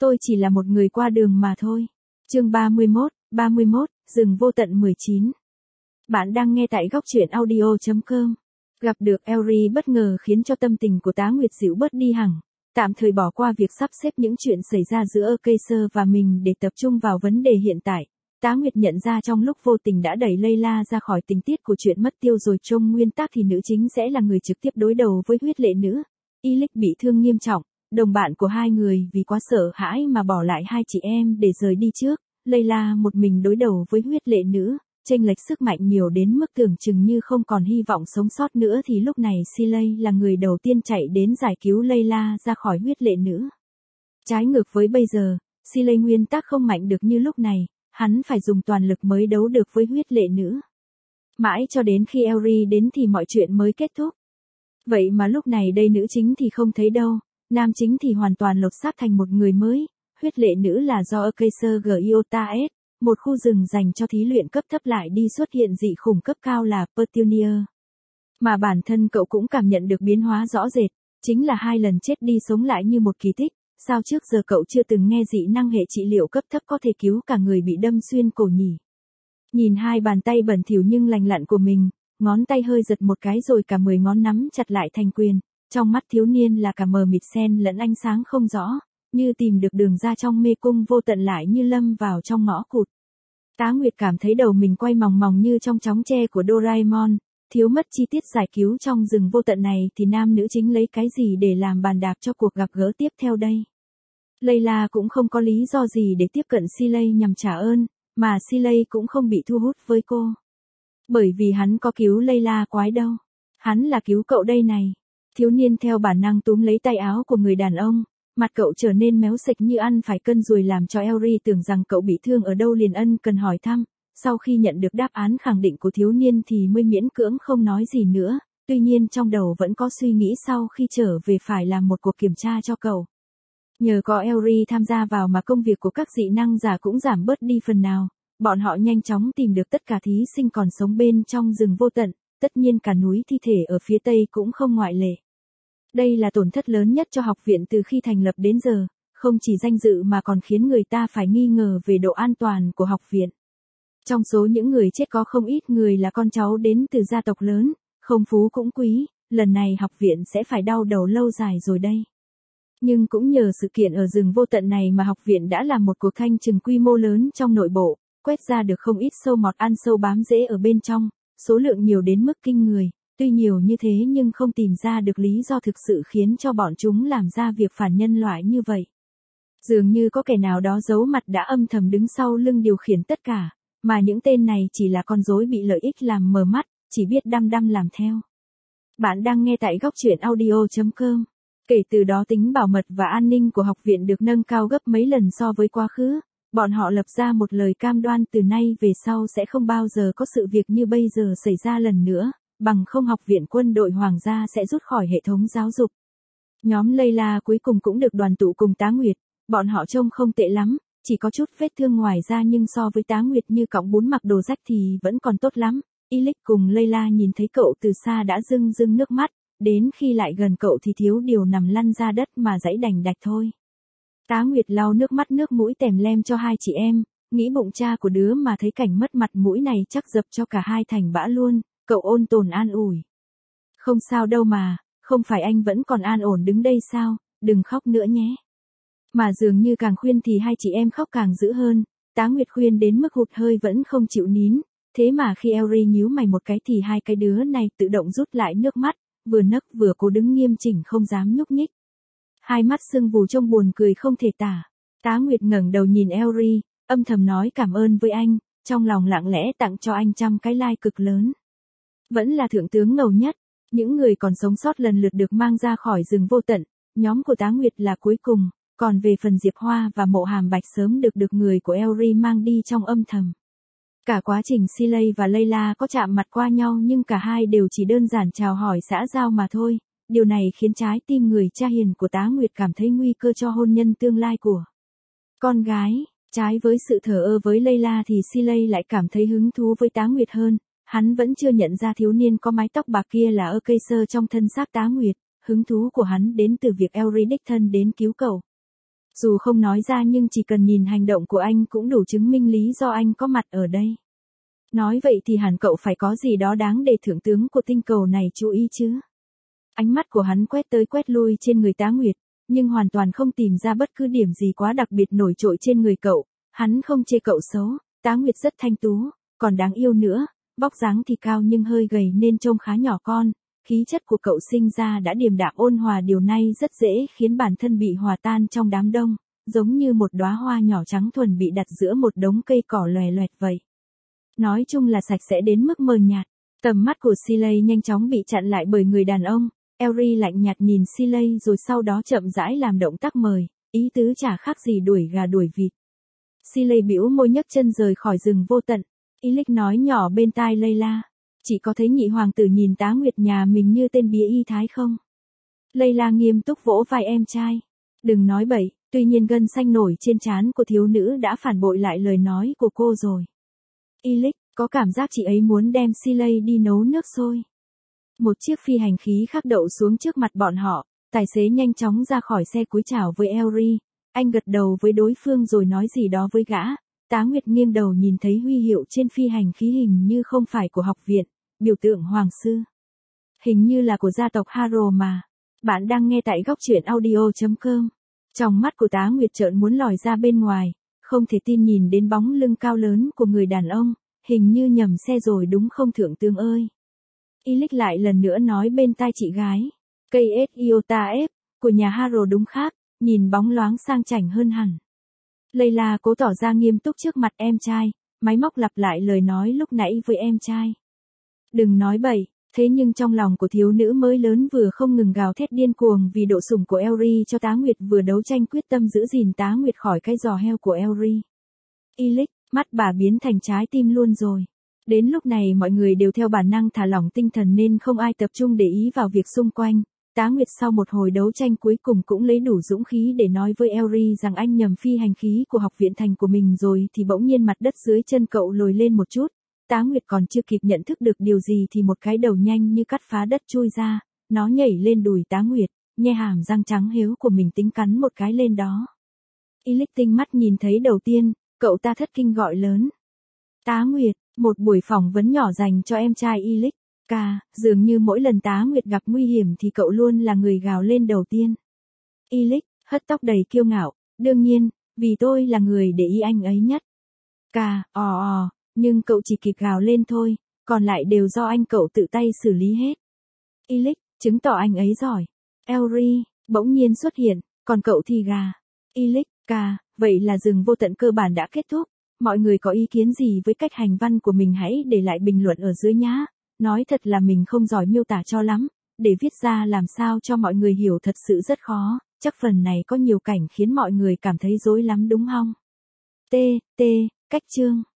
Tôi chỉ là một người qua đường mà thôi. Chương 31, rừng vô tận 19. Bạn đang nghe tại góc truyện audio.com. Gặp được Elry bất ngờ khiến cho tâm tình của Tá Nguyệt dịu bớt đi hẳn. Tạm thời bỏ qua việc sắp xếp những chuyện xảy ra giữa Kaiser và mình để tập trung vào vấn đề hiện tại. Tá Nguyệt nhận ra trong lúc vô tình đã đẩy Layla ra khỏi tình tiết của chuyện mất tiêu rồi, trong nguyên tắc thì nữ chính sẽ là người trực tiếp đối đầu với huyết lệ nữ. Ilic bị thương nghiêm trọng, đồng bạn của hai người vì quá sợ hãi mà bỏ lại hai chị em để rời đi trước. Layla một mình đối đầu với huyết lệ nữ, chênh lệch sức mạnh nhiều đến mức tưởng chừng như không còn hy vọng sống sót nữa, thì lúc này Silay là người đầu tiên chạy đến giải cứu Layla ra khỏi huyết lệ nữ. Trái ngược với bây giờ, Silay nguyên tắc không mạnh được như lúc này, hắn phải dùng toàn lực mới đấu được với huyết lệ nữ. Mãi cho đến khi Elry đến thì mọi chuyện mới kết thúc. Vậy mà lúc này đây nữ chính thì không thấy đâu, nam chính thì hoàn toàn lột xác thành một người mới. Huyết lệ nữ là do Kaiser Giota S, một khu rừng dành cho thí luyện cấp thấp lại đi xuất hiện dị khủng cấp cao là Petunia. Mà bản thân cậu cũng cảm nhận được biến hóa rõ rệt, chính là 2 lần chết đi sống lại như một kỳ tích. Sao trước giờ cậu chưa từng nghe dị năng hệ trị liệu cấp thấp có thể cứu cả người bị đâm xuyên cổ nhỉ? Nhìn 2 bàn tay bẩn thỉu nhưng lành lặn của mình, ngón tay hơi giật một cái rồi cả 10 ngón nắm chặt lại thành quyền. Trong mắt thiếu niên là cả mờ mịt xen lẫn ánh sáng không rõ, như tìm được đường ra trong mê cung vô tận, lại như lâm vào trong ngõ cụt. Tá Nguyệt cảm thấy đầu mình quay mòng mòng như trong chóng tre của Doraemon. Thiếu mất chi tiết giải cứu trong rừng vô tận này thì nam nữ chính lấy cái gì để làm bàn đạp cho cuộc gặp gỡ tiếp theo đây? Layla cũng không có lý do gì để tiếp cận Silay nhằm trả ơn, mà Silay cũng không bị thu hút với cô. Bởi vì hắn có cứu Layla quái đâu. Hắn là cứu cậu đây này. Thiếu niên theo bản năng túm lấy tay áo của người đàn ông. Mặt cậu trở nên méo sệch như ăn phải cân ruồi, làm cho Elry tưởng rằng cậu bị thương ở đâu liền ân cần hỏi thăm. Sau khi nhận được đáp án khẳng định của thiếu niên thì mới miễn cưỡng không nói gì nữa. Tuy nhiên trong đầu vẫn có suy nghĩ sau khi trở về phải làm một cuộc kiểm tra cho cậu. Nhờ có Elry tham gia vào mà công việc của các dị năng giả cũng giảm bớt đi phần nào. Bọn họ nhanh chóng tìm được tất cả thí sinh còn sống bên trong rừng vô tận, tất nhiên cả núi thi thể ở phía tây cũng không ngoại lệ. Đây là tổn thất lớn nhất cho học viện từ khi thành lập đến giờ, không chỉ danh dự mà còn khiến người ta phải nghi ngờ về độ an toàn của học viện. Trong số những người chết có không ít người là con cháu đến từ gia tộc lớn, không phú cũng quý, lần này học viện sẽ phải đau đầu lâu dài rồi đây. Nhưng cũng nhờ sự kiện ở rừng vô tận này mà học viện đã làm một cuộc thanh trừng quy mô lớn trong nội bộ, quét ra được không ít sâu mọt ăn sâu bám rễ ở bên trong, số lượng nhiều đến mức kinh người. Tuy nhiều như thế nhưng không tìm ra được lý do thực sự khiến cho bọn chúng làm ra việc phản nhân loại như vậy. Dường như có kẻ nào đó giấu mặt đã âm thầm đứng sau lưng điều khiển tất cả, mà những tên này chỉ là con rối bị lợi ích làm mờ mắt, chỉ biết đăm đăm làm theo. Bạn đang nghe tại góc truyện audio.com. Kể từ đó tính bảo mật và an ninh của học viện được nâng cao gấp mấy lần so với quá khứ. Bọn họ lập ra một lời cam đoan từ nay về sau sẽ không bao giờ có sự việc như bây giờ xảy ra lần nữa. Bằng không học viện quân đội hoàng gia sẽ rút khỏi hệ thống giáo dục. Nhóm Layla cuối cùng cũng được đoàn tụ cùng Tá Nguyệt, bọn họ trông không tệ lắm, chỉ có chút vết thương ngoài da nhưng so với Tá Nguyệt như cọng bún mặc đồ rách thì vẫn còn tốt lắm. Ilic cùng Layla nhìn thấy cậu từ xa đã rưng rưng nước mắt, đến khi lại gần cậu thì thiếu điều nằm lăn ra đất mà giãy đành đạch thôi. Tá Nguyệt lau nước mắt nước mũi tèm lem cho hai chị em, nghĩ bụng cha của đứa mà thấy cảnh mất mặt mũi này chắc dập cho cả hai thành bã luôn. Cậu ôn tồn an ủi. Không sao đâu mà, không phải anh vẫn còn an ổn đứng đây sao, đừng khóc nữa nhé. Mà dường như càng khuyên thì hai chị em khóc càng dữ hơn, Tá Nguyệt khuyên đến mức hụt hơi vẫn không chịu nín, thế mà khi Elry nhíu mày một cái thì hai cái đứa này tự động rút lại nước mắt, vừa nấc vừa cố đứng nghiêm chỉnh không dám nhúc nhích. Hai mắt sưng vù trông buồn cười không thể tả. Tá Nguyệt ngẩng đầu nhìn Elry, âm thầm nói cảm ơn với anh, trong lòng lặng lẽ tặng cho anh 100 cái like cực lớn. Vẫn là thượng tướng ngầu nhất, những người còn sống sót lần lượt được mang ra khỏi rừng vô tận, nhóm của Tá Nguyệt là cuối cùng, còn về phần Diệp Hoa và Mộ Hàm Bạch sớm được người của Elry mang đi trong âm thầm. Cả quá trình Silay và Layla có chạm mặt qua nhau nhưng cả hai đều chỉ đơn giản chào hỏi xã giao mà thôi, điều này khiến trái tim người cha hiền của Tá Nguyệt cảm thấy nguy cơ cho hôn nhân tương lai của con gái. Trái với sự thờ ơ với Layla thì Silay lại cảm thấy hứng thú với Tá Nguyệt hơn. Hắn vẫn chưa nhận ra thiếu niên có mái tóc bạc kia là Kaiser trong thân xác Tá Nguyệt, hứng thú của hắn đến từ việc Elry đích thân đến cứu cậu. Dù không nói ra nhưng chỉ cần nhìn hành động của anh cũng đủ chứng minh lý do anh có mặt ở đây. Nói vậy thì hẳn cậu phải có gì đó đáng để thượng tướng của tinh cầu này chú ý chứ. Ánh mắt của hắn quét tới quét lui trên người Tá Nguyệt, nhưng hoàn toàn không tìm ra bất cứ điểm gì quá đặc biệt nổi trội trên người cậu. Hắn không chê cậu xấu, Tá Nguyệt rất thanh tú, còn đáng yêu nữa, vóc dáng thì cao nhưng hơi gầy nên trông khá nhỏ con. Khí chất của cậu sinh ra đã điềm đạm ôn hòa, điều này rất dễ khiến bản thân bị hòa tan trong đám đông, giống như một đóa hoa nhỏ trắng thuần bị đặt giữa một đống cây cỏ lòe loẹt vậy. Nói chung là sạch sẽ đến mức mờ nhạt. Tầm mắt của Siley nhanh chóng bị chặn lại bởi người đàn ông. Elry lạnh nhạt nhìn Siley rồi sau đó chậm rãi làm động tác mời, ý tứ chả khác gì đuổi gà đuổi vịt. Siley bĩu môi nhấc chân rời khỏi rừng vô tận. Illich nói nhỏ bên tai Layla. Chị có thấy nhị hoàng tử nhìn Tá Nguyệt nhà mình như tên bía y thái không? Layla nghiêm túc vỗ vai em trai. Đừng nói bậy, tuy nhiên gân xanh nổi trên trán của thiếu nữ đã phản bội lại lời nói của cô rồi. Illich, có cảm giác chị ấy muốn đem Siley đi nấu nước sôi. Một chiếc phi hành khí khác đậu xuống trước mặt bọn họ, tài xế nhanh chóng ra khỏi xe cúi chào với Elry. Anh gật đầu với đối phương rồi nói gì đó với gã. Tá Nguyệt nghiêng đầu nhìn thấy huy hiệu trên phi hành khí hình như không phải của học viện, biểu tượng hoàng sư. Hình như là của gia tộc Haro mà. Bạn đang nghe tại góc truyện audio.com. Trong mắt của Tá Nguyệt trợn muốn lòi ra bên ngoài, không thể tin nhìn đến bóng lưng cao lớn của người đàn ông, hình như nhầm xe rồi đúng không thượng tướng ơi. Illich lại lần nữa nói bên tai chị gái. Cây Iota F của nhà Haro đúng khác, nhìn bóng loáng sang chảnh hơn hẳn. Layla cố tỏ ra nghiêm túc trước mặt em trai, máy móc lặp lại lời nói lúc nãy với em trai. Đừng nói bậy, thế nhưng trong lòng của thiếu nữ mới lớn vừa không ngừng gào thét điên cuồng vì độ sủng của Elry cho Tá Nguyệt, vừa đấu tranh quyết tâm giữ gìn Tá Nguyệt khỏi cái giò heo của Elry. Illich, mắt bà biến thành trái tim luôn rồi. Đến lúc này mọi người đều theo bản năng thả lỏng tinh thần nên không ai tập trung để ý vào việc xung quanh. Tá Nguyệt sau một hồi đấu tranh cuối cùng cũng lấy đủ dũng khí để nói với Elry rằng anh nhầm phi hành khí của học viện thành của mình rồi, thì bỗng nhiên mặt đất dưới chân cậu lồi lên một chút. Tá Nguyệt còn chưa kịp nhận thức được điều gì thì một cái đầu nhanh như cắt phá đất chui ra, nó nhảy lên đùi Tá Nguyệt, nhe hàm răng trắng hiếu của mình tính cắn một cái lên đó. Illich tinh mắt nhìn thấy đầu tiên, cậu ta thất kinh gọi lớn. Tá Nguyệt, một buổi phỏng vấn nhỏ dành cho em trai Illich. Dường như mỗi lần Tá Nguyệt gặp nguy hiểm thì cậu luôn là người gào lên đầu tiên. Illich, hất tóc đầy kiêu ngạo, đương nhiên, vì tôi là người để ý anh ấy nhất. Nhưng cậu chỉ kịp gào lên thôi, còn lại đều do anh cậu tự tay xử lý hết. Illich, chứng tỏ anh ấy giỏi. Elry, bỗng nhiên xuất hiện, còn cậu thì gà. Illich, vậy là rừng vô tận cơ bản đã kết thúc. Mọi người có ý kiến gì với cách hành văn của mình hãy để lại bình luận ở dưới nhá. Nói thật là mình không giỏi miêu tả cho lắm, để viết ra làm sao cho mọi người hiểu thật sự rất khó, chắc phần này có nhiều cảnh khiến mọi người cảm thấy rối lắm đúng không? Cách chương